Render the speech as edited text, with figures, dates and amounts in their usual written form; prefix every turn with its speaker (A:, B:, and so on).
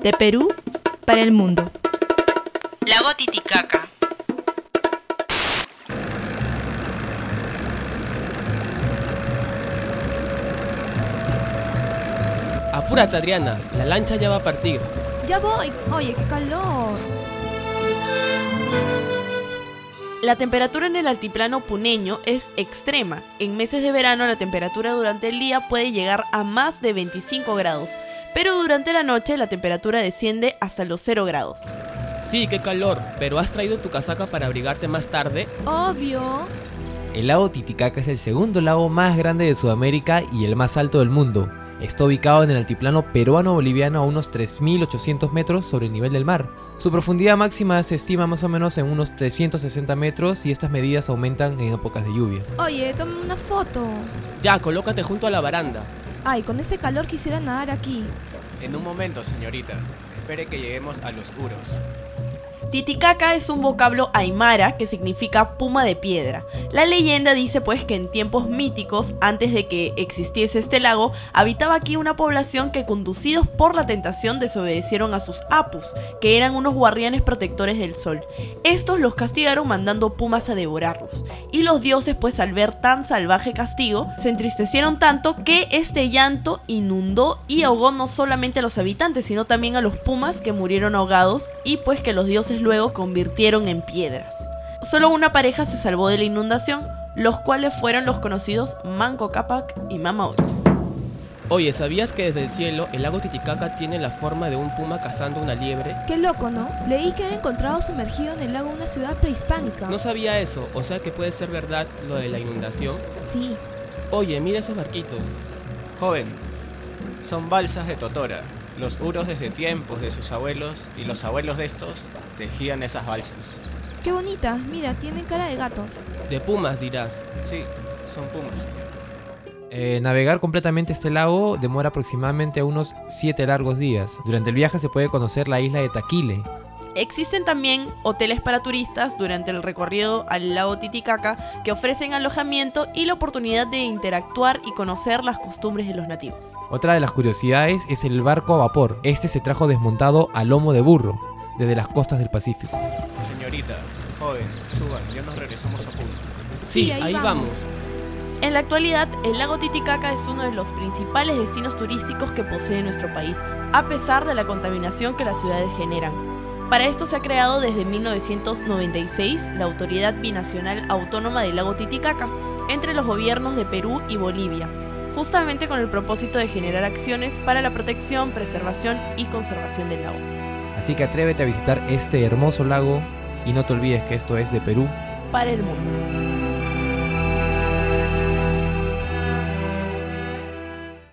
A: De Perú para el mundo.
B: Lago Titicaca.
C: Apúrate, Adriana, la lancha ya va a partir.
D: Ya voy. Oye, qué calor.
E: La temperatura en el altiplano puneño es extrema. En meses de verano la temperatura durante el día puede llegar a más de 25 grados, pero durante la noche la temperatura desciende hasta los 0 grados.
C: Sí, qué calor, pero ¿has traído tu casaca para abrigarte más tarde?
D: Obvio.
F: El lago Titicaca es el segundo lago más grande de Sudamérica y el más alto del mundo. Está ubicado en el altiplano peruano-boliviano a unos 3.800 metros sobre el nivel del mar. Su profundidad máxima se estima más o menos en unos 360 metros y estas medidas aumentan en épocas de lluvia.
D: Oye, toma una foto.
C: Ya, colócate junto a la baranda.
D: Ay, con este calor quisiera nadar aquí.
G: En un momento, señorita. Espere que lleguemos a los Uros.
E: Titicaca es un vocablo aymara que significa puma de piedra. La leyenda dice pues que en tiempos míticos, antes de que existiese este lago, habitaba aquí una población que, conducidos por la tentación, desobedecieron a sus apus, que eran unos guardianes protectores del sol. Estos los castigaron mandando pumas a devorarlos, y los dioses pues al ver tan salvaje castigo, se entristecieron tanto que este llanto inundó y ahogó no solamente a los habitantes, sino también a los pumas, que murieron ahogados y pues que los dioses luego convirtieron en piedras. Solo una pareja se salvó de la inundación, los cuales fueron los conocidos Manco Cápac y Mama Oya.
C: Oye, ¿sabías que desde el cielo el lago Titicaca tiene la forma de un puma cazando una liebre?
D: Qué loco, ¿no? Leí que han encontrado sumergido en el lago una ciudad prehispánica.
C: No sabía eso, o sea que puede ser verdad lo de la inundación.
D: Sí.
C: Oye, mira esos barquitos.
G: Joven, son balsas de Totora. Los Uros desde tiempos de sus abuelos y los abuelos de estos tejían esas balsas.
D: Qué bonitas, mira, tienen cara de gatos.
C: De pumas, dirás.
G: Sí, son pumas, señor.
F: Navegar completamente este lago demora aproximadamente unos 7 largos días. Durante el viaje se puede conocer la isla de Taquile.
E: Existen también hoteles para turistas durante el recorrido al lago Titicaca que ofrecen alojamiento y la oportunidad de interactuar y conocer las costumbres de los nativos.
F: Otra de las curiosidades es el barco a vapor. Este se trajo desmontado a lomo de burro desde las costas del Pacífico.
G: Señorita, joven, suban, ya nos regresamos a punto.
C: Sí, ahí vamos.
E: En la actualidad, el lago Titicaca es uno de los principales destinos turísticos que posee nuestro país, a pesar de la contaminación que las ciudades generan. Para esto se ha creado desde 1996 la Autoridad Binacional Autónoma del Lago Titicaca, entre los gobiernos de Perú y Bolivia, justamente con el propósito de generar acciones para la protección, preservación y conservación del lago.
F: Así que atrévete a visitar este hermoso lago y no te olvides que esto es de Perú
E: Para el mundo.